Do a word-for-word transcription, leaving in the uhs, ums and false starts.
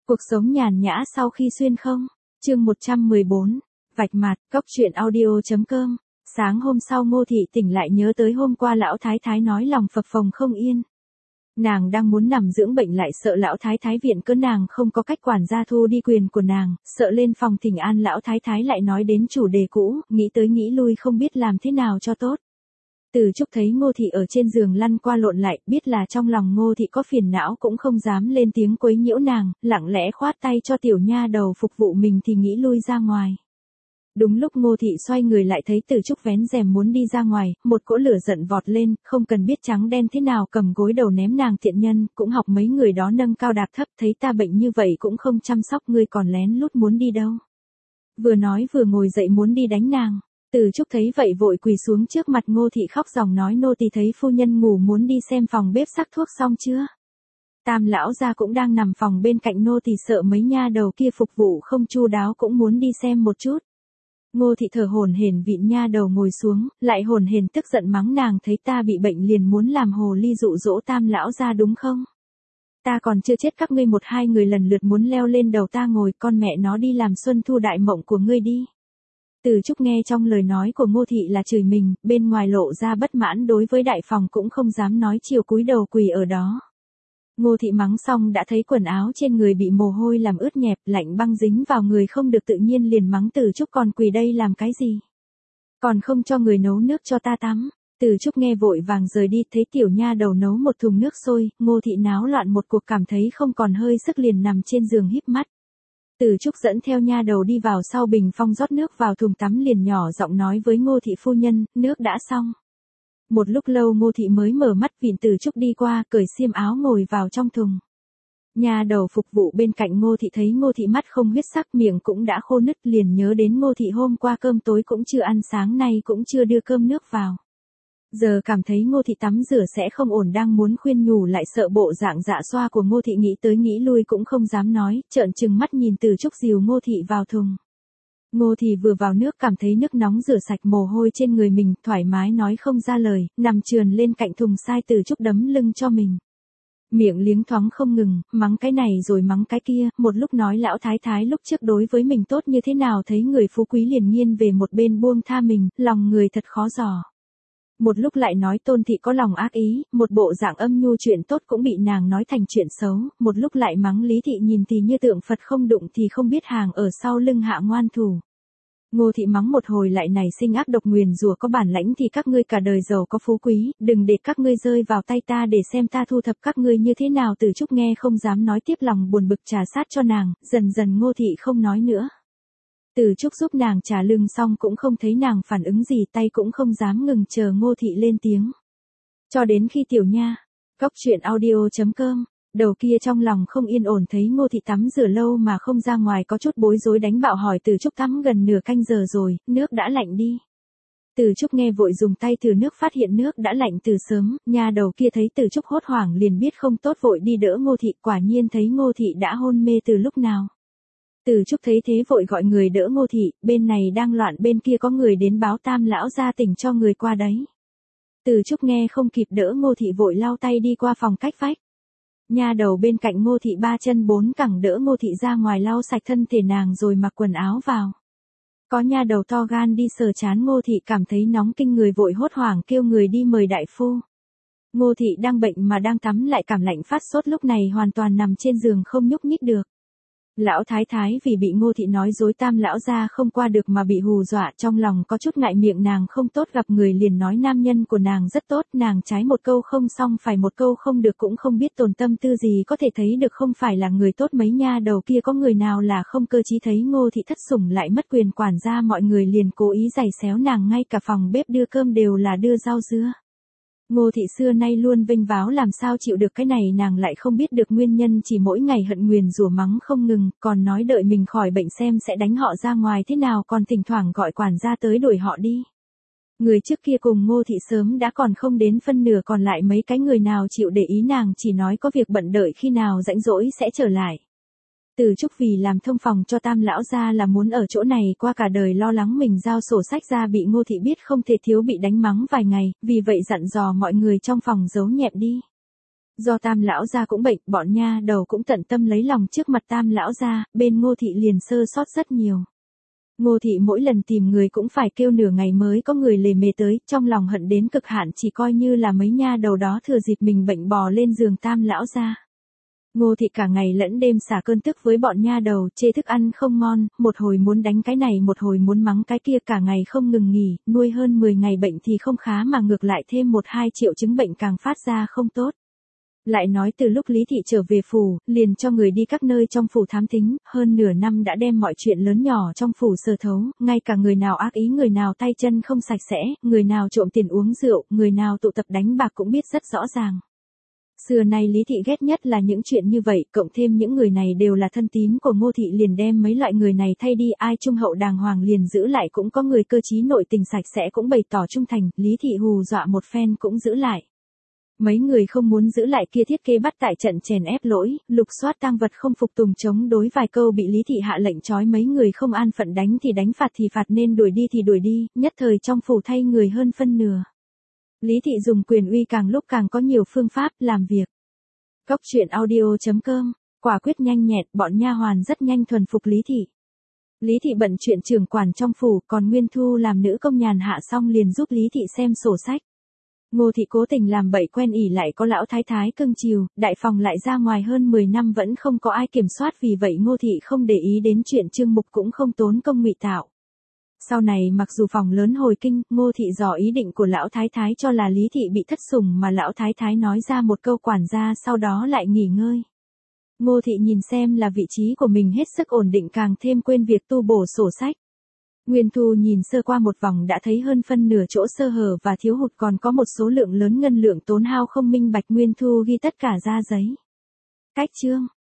Cuộc sống nhàn nhã sau khi xuyên không? Chương một trăm mười bốn, vạch mặt, cốc truyện audio chấm com. Sáng hôm sau Ngô Thị tỉnh lại nhớ tới hôm qua lão thái thái nói lòng phập phồng không yên. Nàng đang muốn nằm dưỡng bệnh lại sợ lão thái thái viện cớ nàng không có cách quản gia thu đi quyền của nàng, sợ lên phòng thỉnh an lão thái thái lại nói đến chủ đề cũ, nghĩ tới nghĩ lui không biết làm thế nào cho tốt. Từ Trúc thấy Ngô Thị ở trên giường lăn qua lộn lại, biết là trong lòng Ngô Thị có phiền não cũng không dám lên tiếng quấy nhiễu nàng, lặng lẽ khoát tay cho tiểu nha đầu phục vụ mình thì nghĩ lui ra ngoài. Đúng lúc Ngô Thị xoay người lại thấy Từ Trúc vén rèm muốn đi ra ngoài, một cỗ lửa giận vọt lên, không cần biết trắng đen thế nào cầm gối đầu ném nàng thiện nhân, cũng học mấy người đó nâng cao đạp thấp, thấy ta bệnh như vậy cũng không chăm sóc ngươi còn lén lút muốn đi đâu. Vừa nói vừa ngồi dậy muốn đi đánh nàng. Từ Trúc thấy vậy vội quỳ xuống trước mặt Ngô Thị khóc ròng nói nô tỳ thấy phu nhân ngủ muốn đi xem phòng bếp sắc thuốc xong chưa. Tam lão gia cũng đang nằm phòng bên cạnh nô tỳ sợ mấy nha đầu kia phục vụ không chu đáo cũng muốn đi xem một chút. Ngô Thị thở hổn hển vịn nha đầu ngồi xuống, lại hổn hển tức giận mắng nàng thấy ta bị bệnh liền muốn làm hồ ly dụ dỗ Tam lão gia đúng không? Ta còn chưa chết các ngươi một hai người lần lượt muốn leo lên đầu ta ngồi, con mẹ nó đi làm xuân thu đại mộng của ngươi đi. Từ Trúc nghe trong lời nói của Ngô Thị là chửi mình, bên ngoài lộ ra bất mãn đối với đại phòng cũng không dám nói chiều cúi đầu quỳ ở đó. Ngô Thị mắng xong đã thấy quần áo trên người bị mồ hôi làm ướt nhẹp, lạnh băng dính vào người không được tự nhiên liền mắng Từ Trúc còn quỳ đây làm cái gì? Còn không cho người nấu nước cho ta tắm. Từ Trúc nghe vội vàng rời đi, thấy tiểu nha đầu nấu một thùng nước sôi, Ngô Thị náo loạn một cuộc cảm thấy không còn hơi sức liền nằm trên giường híp mắt. Từ Trúc dẫn theo nha đầu đi vào sau bình phong rót nước vào thùng tắm liền nhỏ giọng nói với Ngô Thị phu nhân, nước đã xong. Một lúc lâu Ngô Thị mới mở mắt vịn Từ Trúc đi qua, cởi xiêm áo ngồi vào trong thùng. Nha đầu phục vụ bên cạnh Ngô Thị thấy Ngô Thị mắt không huyết sắc miệng cũng đã khô nứt liền nhớ đến Ngô Thị hôm qua cơm tối cũng chưa ăn sáng nay cũng chưa đưa cơm nước vào. Giờ cảm thấy Ngô Thị tắm rửa sẽ không ổn đang muốn khuyên nhủ lại sợ bộ dạng dạ xoa của Ngô Thị nghĩ tới nghĩ lui cũng không dám nói, trợn trừng mắt nhìn Từ Trúc dìu Ngô Thị vào thùng. Ngô Thị vừa vào nước cảm thấy nước nóng rửa sạch mồ hôi trên người mình, thoải mái nói không ra lời, nằm trườn lên cạnh thùng sai Từ Trúc đấm lưng cho mình. Miệng liếng thoáng không ngừng, mắng cái này rồi mắng cái kia, một lúc nói lão thái thái lúc trước đối với mình tốt như thế nào thấy người phú quý liền nghiêng về một bên buông tha mình, lòng người thật khó dò. Một lúc lại nói Tôn Thị có lòng ác ý, một bộ dạng âm nhu chuyện tốt cũng bị nàng nói thành chuyện xấu, một lúc lại mắng Lý Thị nhìn thì như tượng Phật không đụng thì không biết hàng ở sau lưng hạ ngoan thủ. Ngô Thị mắng một hồi lại nảy sinh ác độc nguyền rủa có bản lãnh thì các ngươi cả đời giàu có phú quý, đừng để các ngươi rơi vào tay ta để xem ta thu thập các ngươi như thế nào. Từ Trúc nghe không dám nói tiếp lòng buồn bực trà sát cho nàng, dần dần Ngô Thị không nói nữa. Từ Trúc giúp nàng trà lưng xong cũng không thấy nàng phản ứng gì tay cũng không dám ngừng chờ Ngô Thị lên tiếng. Cho đến khi tiểu nha, cốc truyện audio chấm com, đầu kia trong lòng không yên ổn thấy Ngô Thị tắm rửa lâu mà không ra ngoài có chút bối rối đánh bạo hỏi Từ Trúc tắm gần nửa canh giờ rồi, nước đã lạnh đi. Từ Trúc nghe vội dùng tay thử nước phát hiện nước đã lạnh từ sớm, nha đầu kia thấy Từ Trúc hốt hoảng liền biết không tốt vội đi đỡ Ngô Thị quả nhiên thấy Ngô Thị đã hôn mê từ lúc nào. Từ Trúc thấy thế vội gọi người đỡ Ngô Thị, bên này đang loạn bên kia có người đến báo Tam lão gia tỉnh cho người qua đấy. Từ Trúc nghe không kịp đỡ Ngô Thị vội lau tay đi qua phòng cách vách. Nha đầu bên cạnh Ngô Thị ba chân bốn cẳng đỡ Ngô Thị ra ngoài lau sạch thân thể nàng rồi mặc quần áo vào. Có nha đầu to gan đi sờ chán Ngô Thị cảm thấy nóng kinh người vội hốt hoảng kêu người đi mời đại phu. Ngô Thị đang bệnh mà đang tắm lại cảm lạnh phát sốt lúc này hoàn toàn nằm trên giường không nhúc nhích được. Lão thái thái vì bị Ngô Thị nói dối Tam lão gia không qua được mà bị hù dọa trong lòng có chút ngại miệng nàng không tốt gặp người liền nói nam nhân của nàng rất tốt, nàng trái một câu không xong phải một câu không được cũng không biết tồn tâm tư gì có thể thấy được không phải là người tốt mấy nha đầu kia có người nào là không cơ trí thấy Ngô Thị thất sủng lại mất quyền quản gia mọi người liền cố ý giày xéo nàng ngay cả phòng bếp đưa cơm đều là đưa rau dưa. Ngô Thị xưa nay luôn vênh váo làm sao chịu được cái này nàng lại không biết được nguyên nhân chỉ mỗi ngày hận nguyền rủa mắng không ngừng, còn nói đợi mình khỏi bệnh xem sẽ đánh họ ra ngoài thế nào còn thỉnh thoảng gọi quản gia tới đuổi họ đi. Người trước kia cùng Ngô Thị sớm đã còn không đến phân nửa còn lại mấy cái người nào chịu để ý nàng chỉ nói có việc bận đợi khi nào rảnh rỗi sẽ trở lại. Từ Trúc vì làm thông phòng cho Tam lão gia là muốn ở chỗ này qua cả đời lo lắng mình giao sổ sách ra bị Ngô Thị biết không thể thiếu bị đánh mắng vài ngày, vì vậy dặn dò mọi người trong phòng giấu nhẹm đi. Do Tam lão gia cũng bệnh, bọn nha đầu cũng tận tâm lấy lòng trước mặt Tam lão gia, bên Ngô thị liền sơ sót rất nhiều. Ngô thị mỗi lần tìm người cũng phải kêu nửa ngày mới có người lề mề tới, trong lòng hận đến cực hạn, chỉ coi như là mấy nha đầu đó thừa dịp mình bệnh bò lên giường Tam lão gia. Ngô thị cả ngày lẫn đêm xả cơn tức với bọn nha đầu, chê thức ăn không ngon, một hồi muốn đánh cái này một hồi muốn mắng cái kia, cả ngày không ngừng nghỉ, nuôi hơn mười ngày bệnh thì không khá mà ngược lại thêm một hai triệu chứng bệnh càng phát ra không tốt. Lại nói từ lúc Lý thị trở về phủ, liền cho người đi các nơi trong phủ thám thính, hơn nửa năm đã đem mọi chuyện lớn nhỏ trong phủ sờ thấu, ngay cả người nào ác ý, người nào tay chân không sạch sẽ, người nào trộm tiền uống rượu, người nào tụ tập đánh bạc cũng biết rất rõ ràng. Xưa nay Lý thị ghét nhất là những chuyện như vậy, cộng thêm những người này đều là thân tín của Ngô thị, liền đem mấy loại người này thay đi, ai trung hậu đàng hoàng liền giữ lại, cũng có người cơ trí nội tình sạch sẽ cũng bày tỏ trung thành, Lý thị hù dọa một phen cũng giữ lại. Mấy người không muốn giữ lại kia thiết kế bắt tại trận chèn ép lỗi, lục soát tang vật không phục tùng chống đối vài câu bị Lý thị hạ lệnh trói mấy người không an phận, đánh thì đánh, phạt thì phạt, nên đuổi đi thì đuổi đi, nhất thời trong phủ thay người hơn phân nửa. Lý thị dùng quyền uy càng lúc càng có nhiều phương pháp làm việc. Cốc truyện audio chấm com, quả quyết nhanh nhẹn, bọn nha hoàn rất nhanh thuần phục Lý thị. Lý thị bận chuyện trưởng quản trong phủ, còn Nguyên Thu làm nữ công nhàn hạ xong liền giúp Lý thị xem sổ sách. Ngô thị cố tình làm bậy quen ỉ lại có lão thái thái cưng chiều, đại phòng lại ra ngoài hơn mười năm vẫn không có ai kiểm soát, vì vậy Ngô thị không để ý đến chuyện Trương Mục, cũng không tốn công ngụy tạo. Sau này mặc dù phòng lớn hồi kinh, Ngô thị dò ý định của lão thái thái cho là Lý thị bị thất sủng, mà lão thái thái nói ra một câu quản gia, sau đó lại nghỉ ngơi. Ngô thị nhìn xem là vị trí của mình hết sức ổn định, càng thêm quên việc tu bổ sổ sách. Nguyên Thu nhìn sơ qua một vòng đã thấy hơn phân nửa chỗ sơ hở và thiếu hụt, còn có một số lượng lớn ngân lượng tốn hao không minh bạch, Nguyên Thu ghi tất cả ra giấy. Cách chương